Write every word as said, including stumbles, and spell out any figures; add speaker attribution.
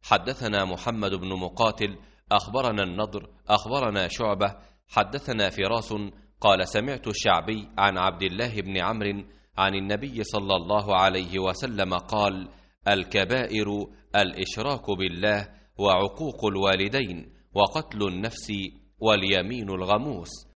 Speaker 1: حدثنا محمد بن مقاتل أخبرنا النضر أخبرنا شعبة حدثنا فراس قال سمعت الشعبي عن عبد الله بن عمرو عن النبي صلى الله عليه وسلم قال: الكبائر الإشراك بالله وعقوق الوالدين وقتل النفس واليمين الغموس.